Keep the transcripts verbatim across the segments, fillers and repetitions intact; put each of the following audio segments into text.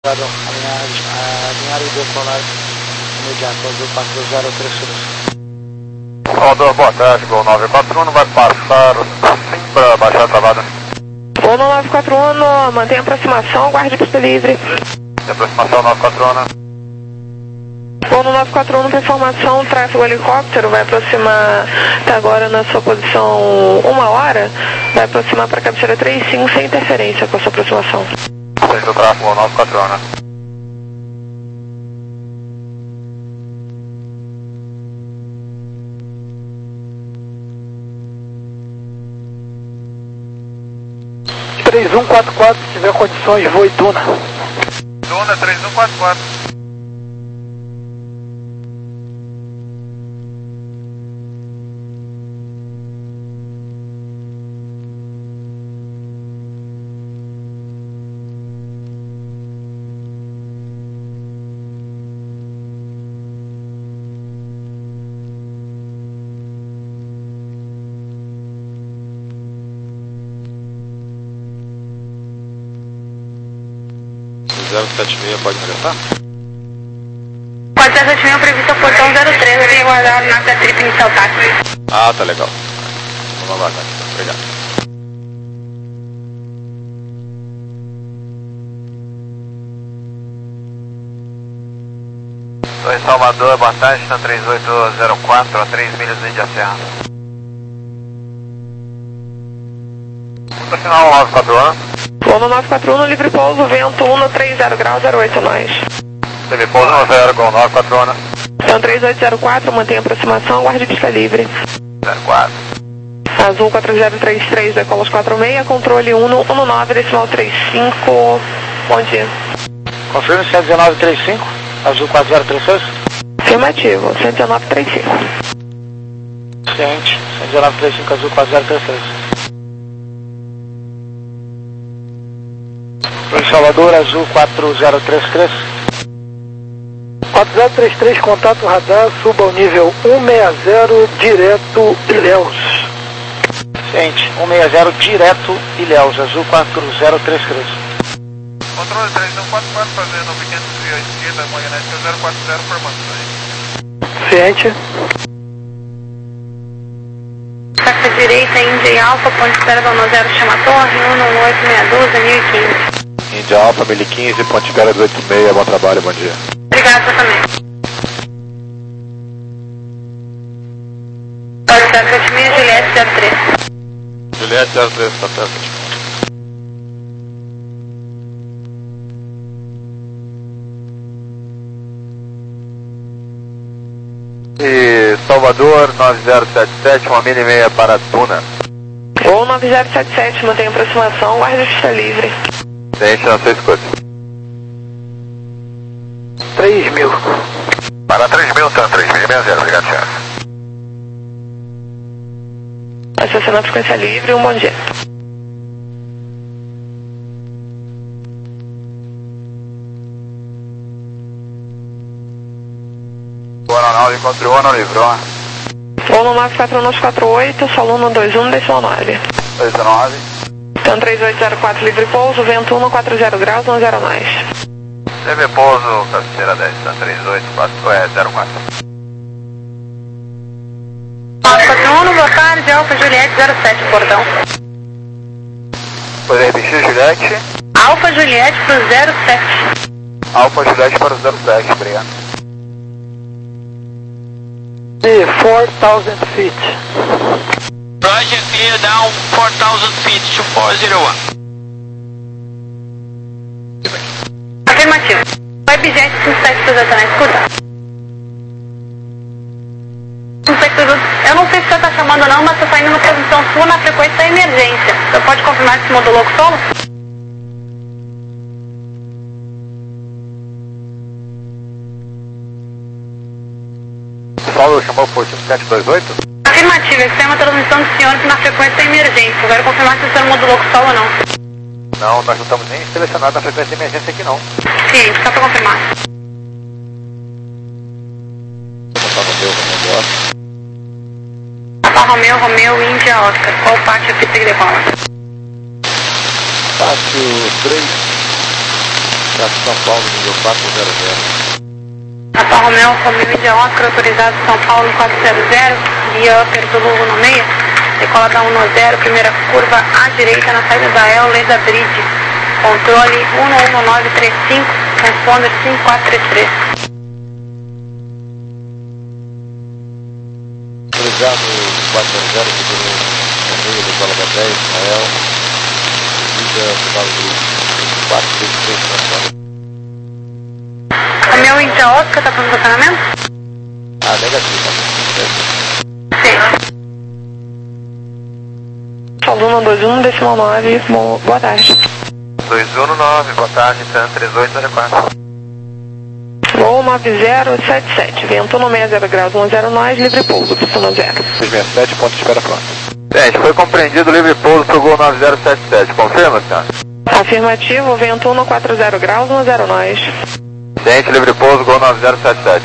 Alinhar e decolar imediato, Azul quatro zero três três. Salvador, boa tarde, Gol nove quatro um, vai passar sim para baixar travada. Gol nove quatro um, mantém a aproximação, guarde pista livre. De aproximação nove quatro um. Gol nove quatro um, para informação, tráfego helicóptero, vai aproximar, está agora na sua posição uma hora, vai aproximar para a cabeceira três cinco sem interferência com a sua aproximação. Seja o tráfego nove quatro um, né? três um quatro quatro, se tiver condições, voe Duna. Duna três um quatro quatro. zero sete seis pode regressar? Pode zero sete seis, previsto portão zero três, eu venho aguardar na trip inicial táxi. Ah, tá legal. Vamos aguardar, então. Obrigado. Oi, Salvador, boa tarde, na três oito zero quatro, a três milhas de Índia Serra. Sinal nove quatro um. Gol nove quatro um, no livre pouso, vento um no trinta graus, zero oito nós. Livre pouso no zero, Gol nove quatro um. Então três oito zero quatro, mantém a aproximação, guarde pista livre. zero quatro. Azul quatro zero três três, decola quatro seis, controle um no um nove, decimal três cinco, bom dia. Confirme cento e nove três cinco, Azul quatro zero três seis. Afirmativo, cento e nove três cinco. Ciente, cento e nove três cinco, Azul quatro zero três seis. Em Salvador, Azul quatro zero três três. quatro zero três três, contato radar, suba ao nível cento e sessenta, direto Ilhéus. Ciente, cento e sessenta, direto Ilhéus, Azul quatro zero três três. Controle três um quatro quatro, fazendo um pequeno desvio à esquerda, magnética zero quatro zero, formando aí. Ciente. Taxa direita, Índia Alfa, ponte espera Dona Zero, chama torre, um nove oito seis dois, mil e quinze. Índia Alfa, mil e quinze, Ponte Vera duzentos e oitenta e seis, bom trabalho, bom dia. Obrigado, você também. Pode ser sete mil, Juliette zero três. Juliette zero três, tá certo. E Salvador nove zero sete sete, uma mini meia para Duna. Ou nove zero sete sete, mantém aproximação, guarda pista livre. Ciente, não sei escuta. três mil. Para três mil, tá, três mil e sessenta, obrigado, chefe. Acessando a frequência livre, um bom dia. Boa nove quatro um, não livrou. Ou nove quatro um quatro oito, solo um dois um, decimal nove. dois nove. Então três oito zero quatro, livre pouso, vento um no quatro zero graus, um zero nós. Livre pouso, cabeceira dez, tá, três oito quatro, é, zero quatro. nove quatro um, boa tarde, Alfa Juliette zero sete, portão. Pode repetir, Juliette? Alfa Juliette pro zero sete. Alfa Juliette para o zero sete, obrigado. E four thousand feet. Roger, clear down four thousand feet to four zero one. Afirmativo. Webjet cinco sete dois, na escuta. cinco sete dois, eu não sei se você está chamando ou não, mas você está indo na posição sua na frequência da emergência. Você pode confirmar se modulou com solo? Solo chamou por cinco sete dois oito? Afirmativo, essa é uma transmissão do senhor que na frequência da emergência. Eu quero confirmar se o senhor modulou com solo ou não. Não, nós não estamos nem selecionados na frequência de emergência aqui não. Sim, só para confirmar. Alfa Romeo, Romeo, Índia, Oscar. Qual parte a pista que decola? Pátio três. São Paulo, nível quatro zero zero. Alfa Romeo, família Índia Oscar, autorizado São Paulo quatro zero zero, via upper do Lugo no meio, decola da um zero, primeira curva à direita na saída da El Leda Bridge, controle um um nove três cinco, transponder cinco quatro três três. Autorizado quatro zero zero, seguro no meio, decola da dez, Israel, vida, final do quatro três três, transponder. Romeo Índia Oscar, tá fazendo estacionamento? Ah, negativo. Sim. Luma dois um decimal nove, bom, boa tarde. dois um nove, boa tarde, TAN três oito zero quatro. Voo nove zero sete sete, vento no meia zero graus, um zero nós, livre pouso, pistão zero. seis seis sete, ponto de espera pronto. Gente, foi compreendido o livre pouso pro Gol nove zero sete sete, confirma, senhor? Afirmativo, vento no quatro zero graus, um zero nós. Gente, livre pouso, Gol nove zero sete sete.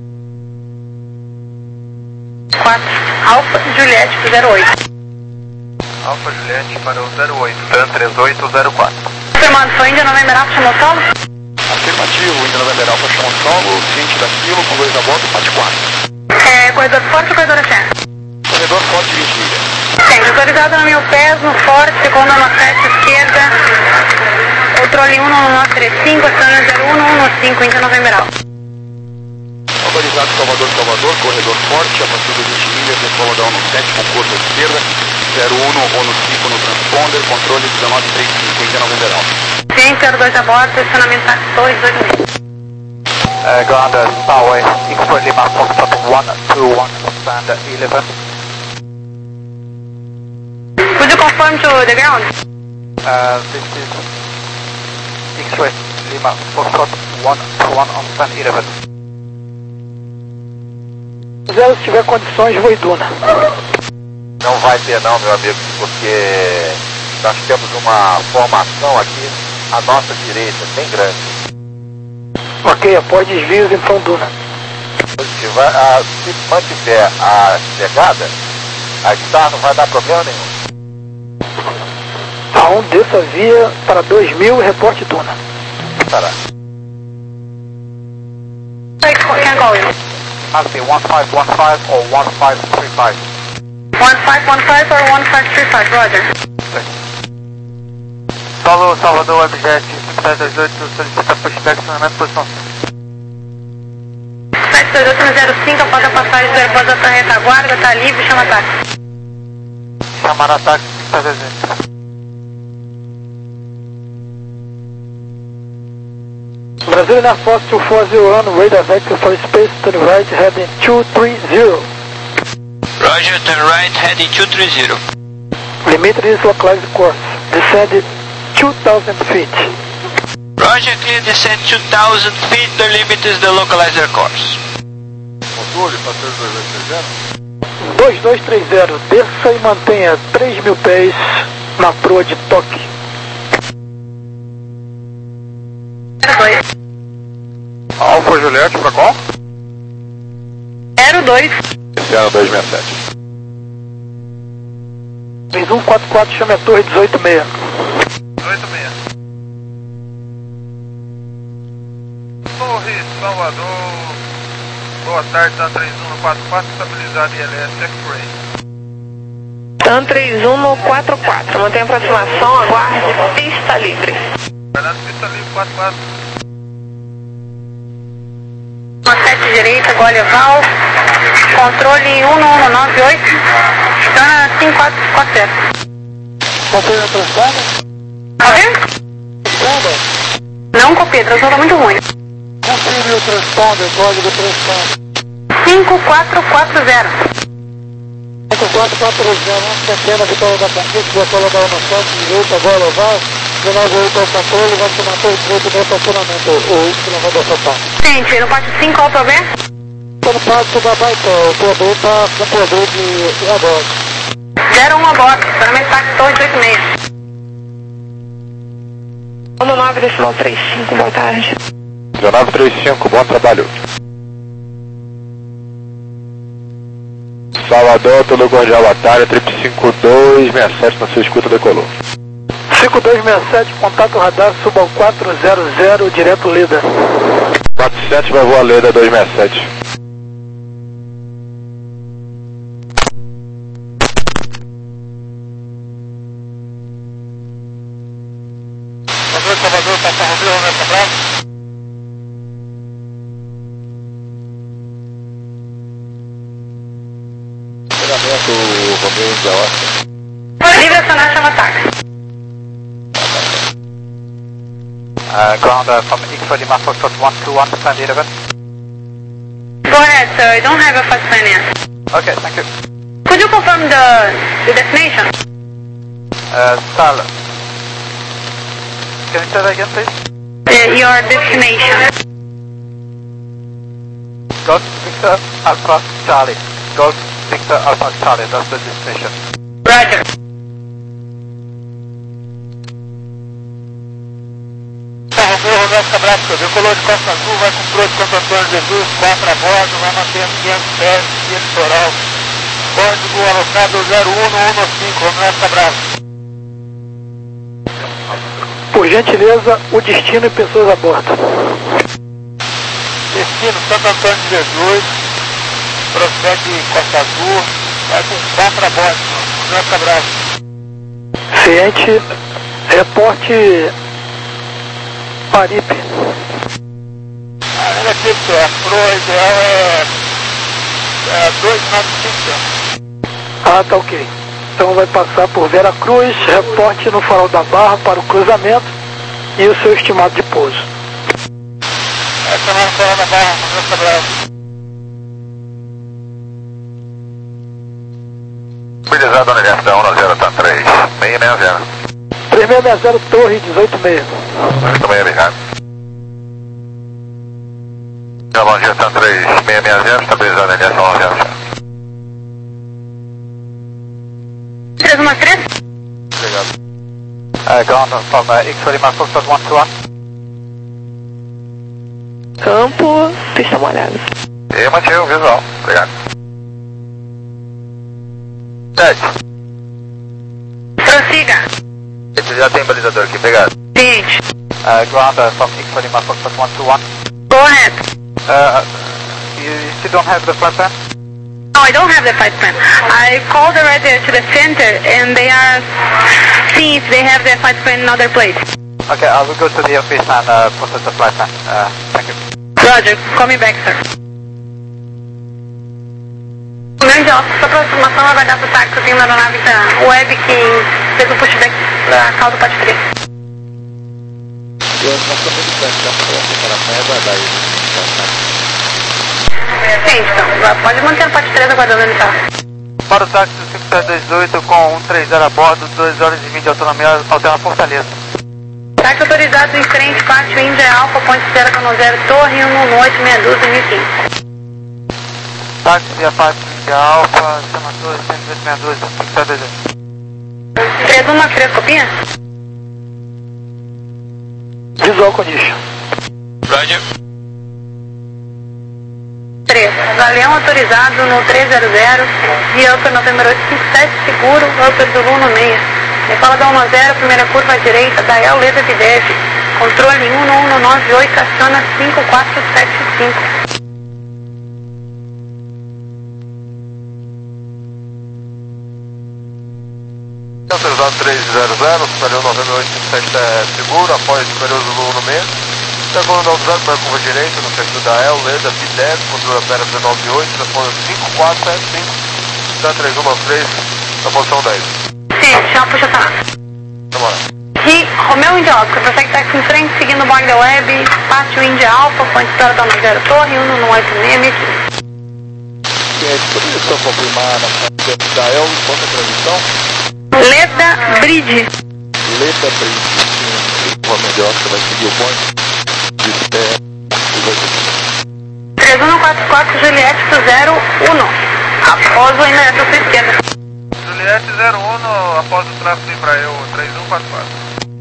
quatro, Alfa Juliette pro zero oito. Alfa Juliette para o zero oito, TAN três oito zero quatro. Confirmado, foi Índia November Alfa, chamou solo? Afirmativo, Índia November Alfa, chamou solo, vinte da quilo, com dois a bordo, parte quatro. É, corredor forte ou corredor externo? Corredor forte, vinte milhas. Tem, autorizado no mil pés, no forte, segunda na sete esquerda, controle um nove três cinco, aciona zero um um cinco, Índia November Alfa. Autorizado Salvador, Salvador, corredor forte, avançando vinte milhas, decola da um sete com curva esquerda, zero um um cinco no transponder, controle dezenove três cinco, Índia November Alfa. Sim, zero dois a bordo, estacionamento táxi dois dois um. Uh, ground uh, Starway, X-Ray Lima, Foxtrot one two one, stand eleven. Could you confirm to the ground? Uh, this is X-Ray Lima, Foxtrot one two one on stand eleven. Zero, se tiver condições, voe Duna. Não vai ter não, meu amigo, porque nós temos uma formação aqui à nossa direita, bem grande. Ok, após desvios, então Duna. Se, vai, a, se mantiver a chegada, a Star não vai dar problema nenhum. A um desça a via para dois mil, reporte Duna. Estará. I can call you. Must be one five one five or one five three five. one five one five or one five three five, roger. Solo Salvador, Objet cinco sete dois oito, solicita pushback, estacionamento, posição sete dois oito zero cinco, após a passagem do Airbus da retaguarda, tá livre, chama táxi. chamar ataque cinco sete zero. Brazilian Air Force two four zero one, radar vector for space, turn right, heading two three zero. Roger, turn right, heading two three zero. Limited is localized course, descended two thousand feet. Roger, clear descent two thousand feet, the limit is the localizer course. Controle, passeio dois dois três zero. dois dois três zero, desça e mantenha três mil pés na proa de toque. zero dois. Alfa Juliette, pra qual? zero dois. Esse ano dois seis sete. três um quatro quatro, chame a torre dezoito seis. dezoito seis. Torre Salvador. Boa tarde, TAN três um quatro quatro, estabilizado I L S X-Ray. TAN três um quatro quatro, mantém a aproximação, aguarde, pista livre. Fernando, pista livre quatro quatro. Uma sete direita, Gole Val, controle um um nove oito, Stana cinco quatro quatro zero. Confirma a transponder? Ok? Transponder? Não copiei, transou tá muito ruim. Confirme o transponder, código transponder. cinco quatro quatro zero. cinco quatro quatro zero, pequena vitória da Conquista, vitória da Unação, direita, Gole Val, dezenove oito ao controle, vai se manter direito no estacionamento, o Y vai descer. Gente, no parte cinco, qual o problema? Todo passo da Baitão, o poder está com poder de um a bordo. zero um a bordo, estacionamento táxi torre dezoito seis. um nove decimal três cinco, boa tarde. dezenove três cinco, bom trabalho. Salvador, pelo Cordial Batalha, trip cinco dois seis sete na sua escuta, decolou. cinco dois seis sete, contato radar, suba ao quatro zero zero, direto Leda. quatro sete vai voar Leda dois seis sete. Salvador, passa Romeu, Romeu, Bravo. Treinamento Romeu Índia Oscar. Livre acionar chama táxi. Uh, ground uh, from X-Ray Lima Foxtrot one two one, stand eleven. Go ahead, sir. I don't have a flight plan yet. Okay, thank you. Could you confirm the, the destination? Uh, Sal. Can you say that again, please? Uh, your destination. Golf Victor Alpha Charlie. Golf Victor Alpha Charlie, that's the destination. Roger. Romeu, Romeu, fica bravo, decolou de Costa Azul, vai com Pro de Santo Antônio de Jesus, quatro a bordo, vai mantendo quinhentos pés, via litoral. Código alocado zero um um cinco, Romeu, fica bravo. Por gentileza, o destino e pessoas a bordo. Destino Santo Antônio de Jesus, prossegue Costa Azul, vai com quatro a bordo, Romeu, fica bravo. Ciente, reporte Paripe. Ah, negativo, senhor. Pro ideal é, é dois nove cinco. Ah, tá ok. Então vai passar por Vera Cruz, reporte no farol da Barra para o cruzamento e o seu estimado de pouso. Essa não é no farol da Barra, Romeu, fica bravo. Utilizado no L F um zero, tá três seis seis zero. três seis seis zero, Torre dezoito seis. Também ligado. Bom dia, tá três seis seis zero, estabilizado no L F um zero. três um três? Obrigado. Uh, ground from uh, X-Ray Lima Foxtrot one two one. Campo, pista molhada. E mantive o visual, obrigado. sete. Prossiga. Esse já tem balizador aqui, obrigado. Ciente. Uh, ground uh, from X-Ray Lima Foxtrot one two one. Go ahead. Uh, you, you still don't have the flight plan? No, I don't have the flight plan. I called already to the center and they are seeing if they have the flight plan in other place. Okay, I will go to the office and uh, process the flight plan. Uh, thank you. Roger, call me back, sir. O grande office, só para informação, ela vai dar pro táxi, eu tenho uma aeronave da Web que fez um pushback pra caldo pode três. Eu nós estamos muito dá para amanhã aguardar aí. Sim, então, pode manter o pode três aguardando ele tá. Para o táxi cinco sete dois oito com um três zero a bordo, duas horas e vinte de autonomia, alterna Fortaleza. Táxi autorizado em frente, pátio Índia Alfa, ponte zero com zero, Torre um um oito seis dois mil e quinze. Táxi via pátio Índia Alfa, chama dois, cento e sessenta e dois, cinco sete dois oito. três um três, copinha? Visual condition. Roger. três. Galeão autorizado no três zero zero, via Upper November oito cinco sete, seguro, Upper do Luno seis. Decola da um zero, primeira curva à direita, Dael Leda Videv. Controle um um nove oito, aciona cinco quatro sete cinco. Autorizado três zero zero, superior November oito cinco sete é seguro, após superior Zulu no meio. Segundo nove zero, para a curva direita, no sentido da El, Leda, Bidev, controle Opera nove oito, responde cinco quatro sete cinco, da três um nove três, na posição dez. Sim, chama puxa tá. Vamos lá. E Romeu Índia Alfa, prossegue táxi em frente, seguindo o blog da Web, pátio Índia Alfa, ponte zero da zero, Torre um um oito seis. Gente, poderia só confirmar na frente da El, quanto a transmissão? Leda Bridge. Leda Bridge, sim, o Romeu de Oscar vai seguir o ponto. três um quatro quatro, Juliette zero um. Após o endereço à sua esquerda. Juliette zero um, após o tráfego para eu, três um quatro quatro.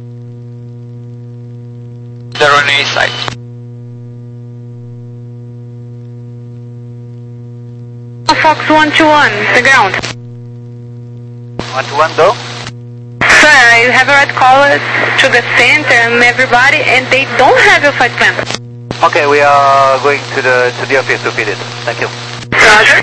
Zero on A site. Fox one two one, the ground. one to one, though? Sir, I Okay, you have already called to the center and everybody, and they don't have your flight plan. Okay, we are going to the to the office to feed it. Thank you. Roger.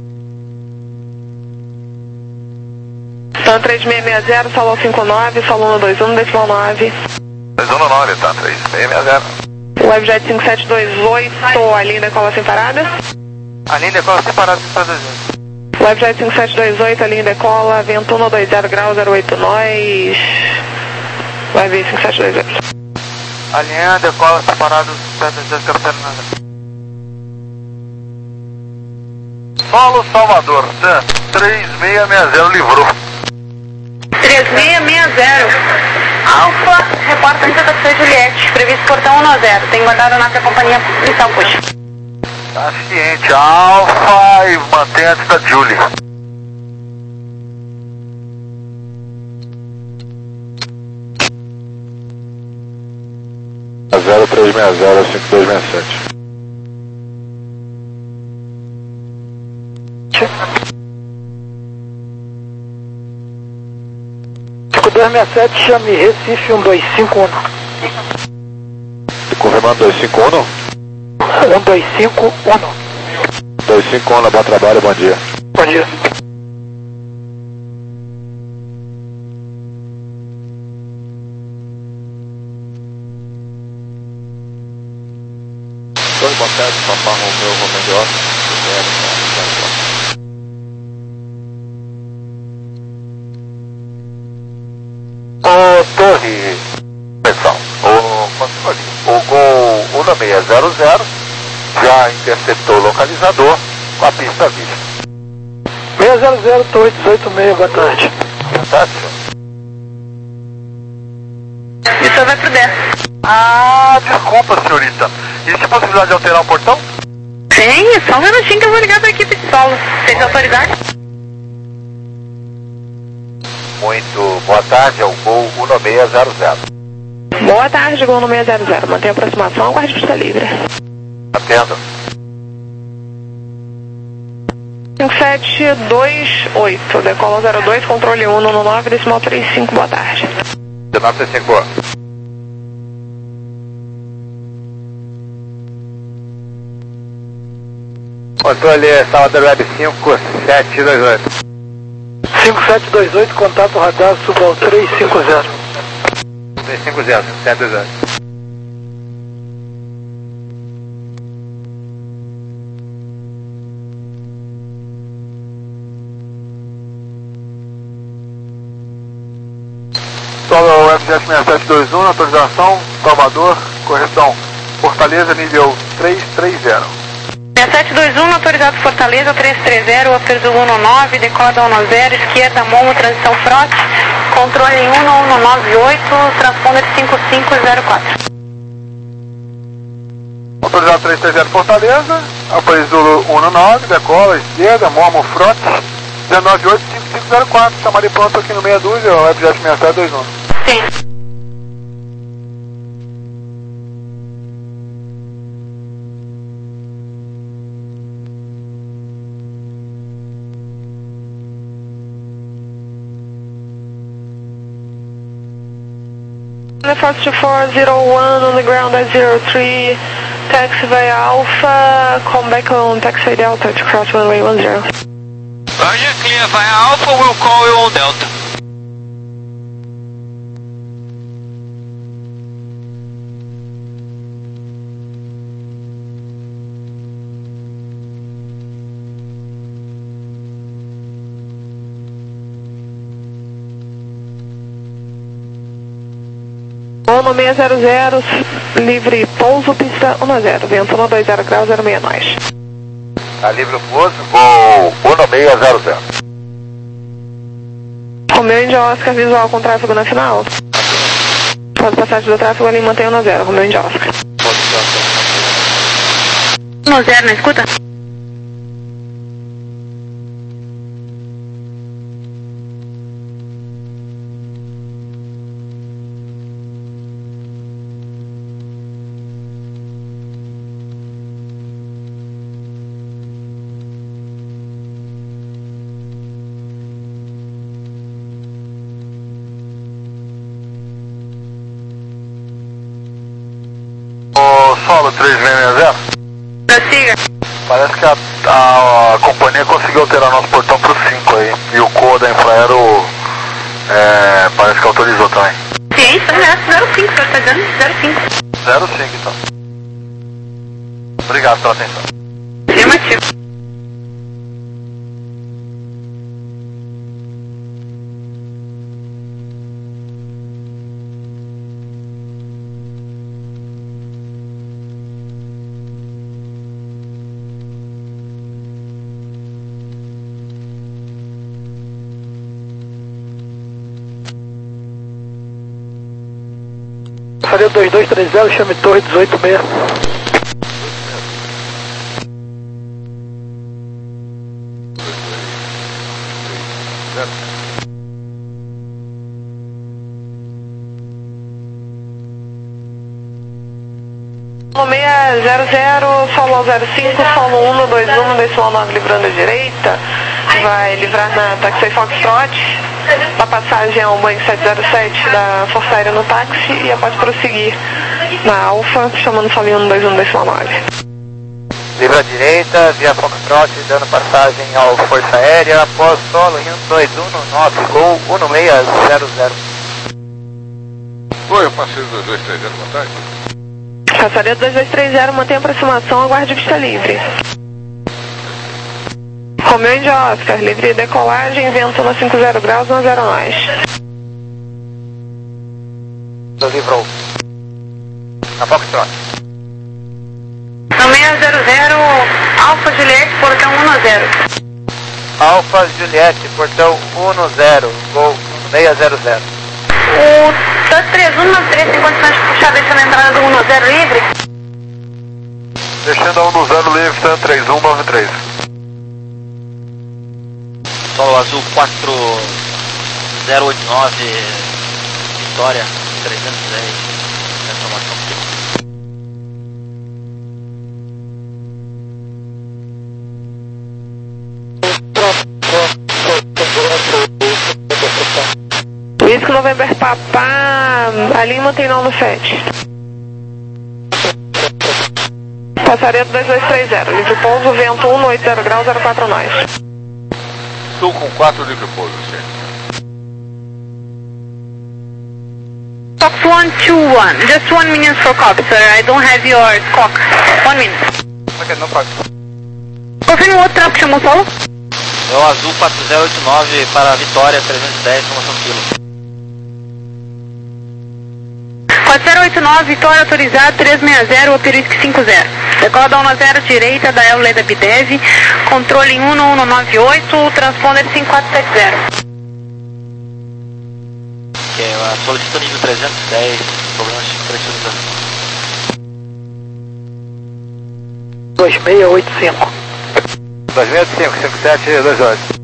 Tan três seis seis zero, solo cinco nove, solo um dois um, decimal nove. dois um nove, tá, três seis seis zero. Webjet cinco sete dois oito, a linha decola sem parada. A linha decola separada dos Estados Unidos. Webjet cinco sete dois oito, a linha decola, vento um dois zero grau, zero oito nós. Web cinco sete dois oito. A linha decola separada dos Estados Unidos, capitão nada. Solo Salvador, Tan, três seis seis zero, livrou. três seis seis zero. Alfa, reporta antes da taxi Juliette, previsto portão um zero. Tem guardado na nossa companhia policial puxa. Tá ciente, Alfa e mantém antes da Julie. zero três seis zero cinco dois seis sete. cinco dois seis sete, chame Recife um dois cinco um. Confirmando dois cinco um? um dois cinco um. dois cinco um, bom trabalho, bom dia. Bom dia. Dois boa tarde, Papá Romeu, Romeu de Oscar. Ô Torre, pessoal, o controle, o Gol um seis zero zero já interceptou o localizador com a pista vista. seis zero zero, Torre dezoito seis, boa tarde. Fantástico. E só vai pro dez. Ah, desculpa, senhorita. Existe possibilidade de alterar o portão? Tem, só um minutinho que eu vou ligar pra equipe de solo. Vocês autorizarem? Muito boa tarde, é o Gol um seis zero zero. Boa tarde, Gol um seis zero zero. Mantenha a aproximação, aguarde pista livre. Atendo. cinco sete dois oito, decola zero dois, controle um no nove, decimal três cinco, boa tarde. dezenove trinta e cinco, boa. Controle Salvador Web cinco sete dois oito. cinco sete dois oito, contato radar, suba ao três cinco zero. três cinco zero, sete dois oito. Solo Webjet seis sete dois um, autorização, Salvador, correção, Fortaleza, nível três três zero. seis sete dois um, autorizado Fortaleza, três três zero, Aperto um nove, decola um zero, esquerda, Momo, transição frote, controle um um nove oito, transponder cinco cinco zero quatro. Autorizado três três zero, Fortaleza, Aperto um nove, decola, esquerda, Momo, frote, dezenove oito cinco cinco zero quatro, chamarei pronto aqui no meia dúzia, Webjet seis sete dois um. Sim. Fox four zero one on the ground at zero three, taxi via Alpha, come back on taxi via Delta to cross runway one zero. Roger, clear via Alpha, we'll call you on Delta. um seis zero zero, livre pouso, pista um zero, vento um dois zero grau, zero seis nós. Tá livre o pouso, Gol um seis zero zero. Romeu India Oscar, visual com tráfego na final. Após passagem do tráfego, ali mantém um zero, Romeu India Oscar. um zero, não escuta? três seis seis zero. Prossiga. Parece que a, a, a companhia conseguiu alterar nosso portão pro cinco aí. E o C O A da Infraero é, parece que autorizou também. Sim, zero cinco, o senhor está dando zero cinco. zero cinco então. Obrigado pela atenção. Afirmativo. Passaria dois dois três zero, chame torre dezoito seis. No seis zero zero, solo zero cinco, solo um dois um, decimal nove livrando à direita, vai livrar na Taxi Foxtrot, da passagem ao Boeing sete zero sete da Força Aérea no táxi e após prosseguir na Alfa, chamando solo um dois um, decimal nove. Livra à direita, via Foxtrot, dando passagem ao Força Aérea, após solo um dois um no nove, gol um seis zero zero. Oi, eu passei dois dois três zero, boa tarde. Passaria dois dois três zero, mantém a aproximação, aguarde pista livre. Romeo de Oscar, livre decolagem, vento na cinco zero graus, um zero nós. Livrou. Na Foxtrot. No seis zero zero, Alfa Juliette, portão um zero. Alfa Juliette, portão um zero, gol seis zero zero. O T três um nove três tem condições de puxar deixando a entrada do um zero livre? Deixando a um zero livre, T três um nove três. Solo Azul quatro zero oito nove, Vitória trezentos e dez, informação. Whisky November Papá, a linha mantém no sete. Passaria dois dois três zero, livre pouso, vento um oito zero graus, zero quatro nós. Sul com quatro livre pouso, sim. Fox one two one, just one minute for copy, sir. I don't have your cock. One minute. Ok, não pode. Confirma o outro trapo que chamou solo? É o Azul quatro zero oito nove para Vitória trezentos e dez, informação quilo. quatro zero oito nove, Vitória autorizado, três seis zero, Operisque cinco zero. Decola da um zero direita, da L da Bidev, controle um um nove oito, transponder cinco quatro sete zero. Ok, solicito nível trezentos e dez, problemas de pressurização. dois seis oito cinco. dois seis oito cinco, cinco sete dois oito.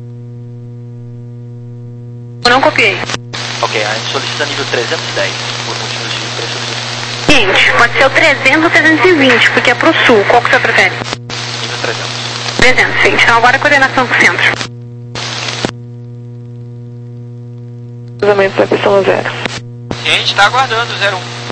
Eu não copiei. Ok, a gente solicita nível trezentos e dez, por motivos de pressurização. Seguinte, pode ser o trezentos ou trezentos e vinte, porque é pro sul. Qual que o senhor prefere? Nível trezentos. trezentos, sim. Então agora a coordenação com o centro. Cruzamento da pista zero. E a gente está aguardando o zero um.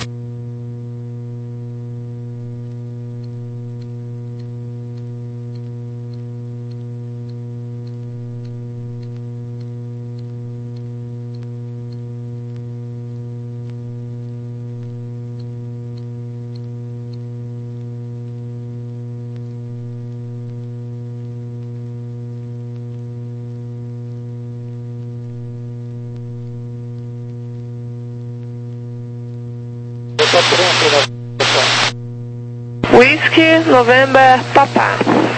Whisky November Papá.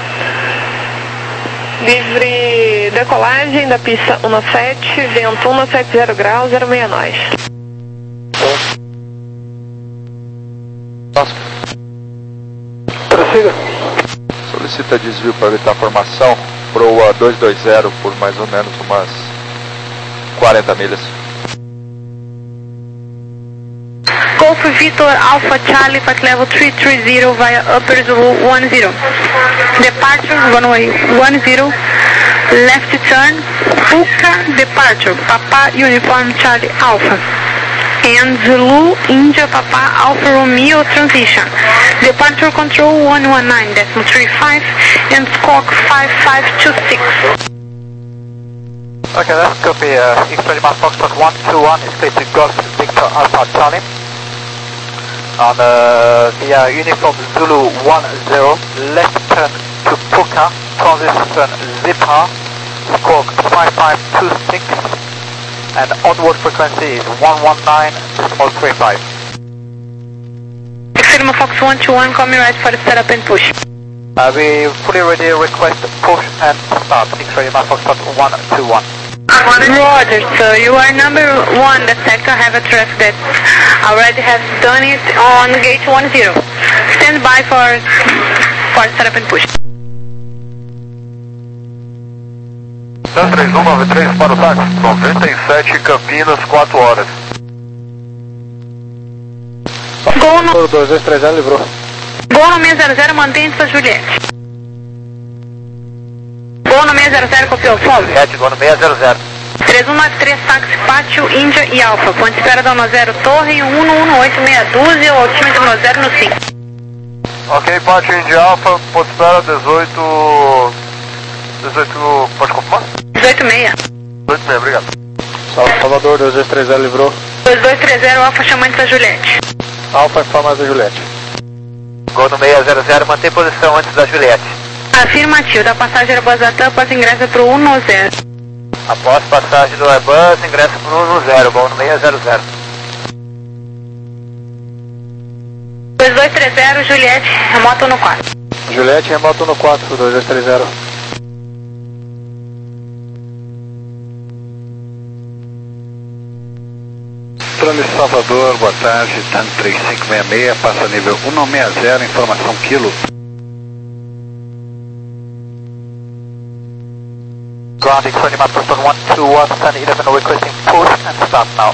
Livre decolagem da pista um sete, vento um sete zero graus, zero seis nós. Prossiga. Solicita desvio para evitar formação, proa dois dois zero por mais ou menos umas quarenta milhas. Golf Victor Alpha Charlie Flight Level three three zero via Upper Zulu one zero. Departure runway one zero, left turn, Fuca departure, Papa Uniform Charlie Alpha. and Zulu, India, Papa, Alpha Romeo transition. Departure control one one nine point three five and squawk five five two six. Okay, that's copy. Uh, X-ray Lima Foxtrot one two one is clear to Golf Victor Alpha Charlie. On uh, via Uniform Zulu one zero, left turn to Puka, transition Zipa, squawk five five two six, and onboard frequency is one one nine point three five. X-ray Lima Fox one two one, coming right for the setup and push. Uh, we fully ready, request push and start. X-ray Lima Foxtrot one two one. Roger, so you are number one, the sector have a truck that already has done it on gate one zero. Stand by for, for setup and push. três um nove três para o táxi, noventa e sete Campinas, quatro horas. Gol no... dois dois três zero, livrou. Gol no seis zero zero, mantém sua Juliette. Gol no seis zero zero, copiou, fome. Juliette, gol no seis zero zero. três um nove três, táxi, Pátio, Índia e Alfa. Ponte espera da um zero, Torre, um um oito seis dúzia, altímetro um zero no cinco. Ok, Pátio, Índia Alfa, ponto espera dezoito... dezoito... pode confirmar? dezoito seis. dezoito seis, obrigado. Salvador, dois dois três zero, livrou. dois dois três zero, Alfa chamando sua Juliette. Alfa informa da Juliette. Gol no seis zero zero, mantém posição antes da Juliette. Afirmativo, da passagem Airbus Latam, após ingresso para o um zero. Após passagem do Airbus, ingresso para o um zero, gol no seis zero zero. dois dois três zero, Juliette, remoto no quatro. Juliette, remoto no quatro, dois dois três zero. Trânsito Salvador, boa tarde, TAN três cinco seis seis, passa nível um não seis zero, informação quilo. Ground X-ray Lima Foxtrot one two one, Sun eleven requesting push and start now.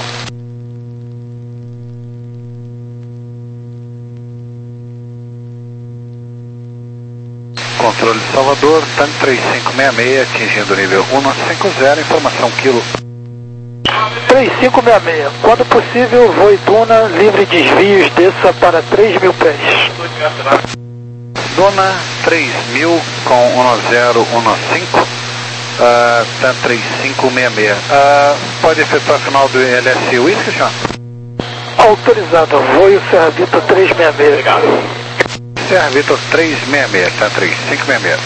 Controle de Salvador, TAN três cinco seis seis, atingindo nível um não cinco zero, informação quilo. três cinco seis seis, quando possível, voe Duna, livre desvios, desça para três mil pés. Duna três mil com um zero um cinco, uh, TAN três cinco seis seis. Uh, pode efetuar final do L S Whisky, senhor? Autorizado, voe Serra Vitor três seis seis. Obrigado. Serra Vitor três seis seis, TAN três cinco seis seis.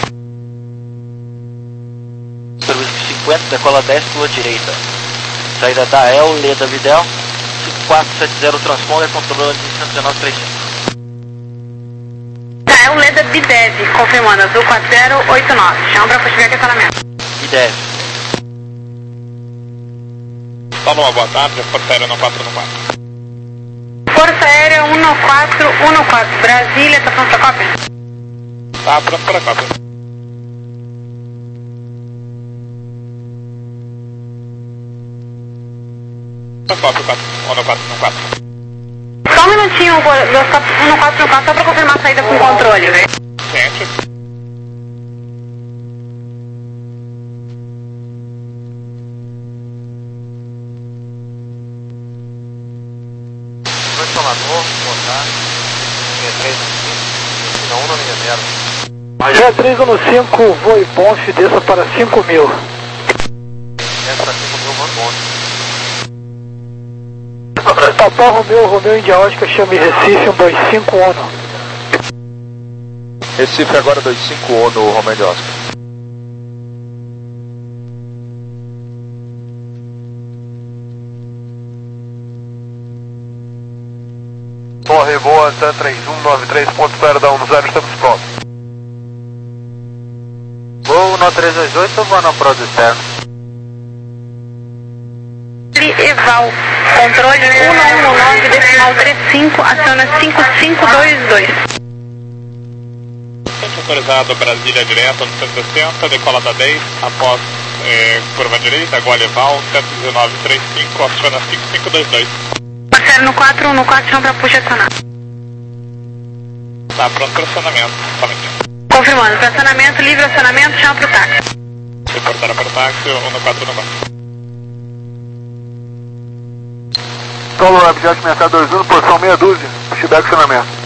Serviço cinquenta, decola dez pela direita. Saída da E L, Leda Videl, cinco quatro sete zero transponder, controlando de cento e dezenove três cinco. Da E L, Leda Bidev, confirmando, azul quatro zero oito nove. Chama para puxar questionamento. Bidev. Salve, boa tarde, Força Aérea um quatro um quatro. Força Aérea um quatro um quatro, Brasília, tá pronto para cópia? Tá pronto para cópia. quatro quatro um quatro um quatro. Só um minutinho, um quatro um quatro, só para confirmar a saída com controle, velho. Gente. Controlador, boa tarde. seis três um cinco, um seis zero. seis três um cinco, voe Bonf, desça para cinco mil. Desça para cinco mil, vamos bom. Papá Romeu, Romeu Índia Oscar, chame Recife, um dois cinco ONU. Recife agora dois cinco ONU, Romeu Índia Oscar. Torre boa, TAN três um nove três, ponto espera da um zero, estamos prontos. Voo no três dois oito, vou no Prodo externo. Eval, controle um um nove, decimal três cinco, aciona cinco cinco dois dois. Centro autorizado Brasília direto no cento e sessenta, decola da dez, após eh, curva direita, Gol Eval, cento e dezenove trinta e cinco, aciona cinco cinco dois dois. Marcelo no quatro um quatro, chama para puxa acionar. Tá pronto para acionamento, somente. Confirmando, para acionamento, livre acionamento, chama para o táxi. Reportaram para o táxi, um quatro um quatro. Solo Webjet sessenta e dois um, posição meia dúzia, pushback acionamento.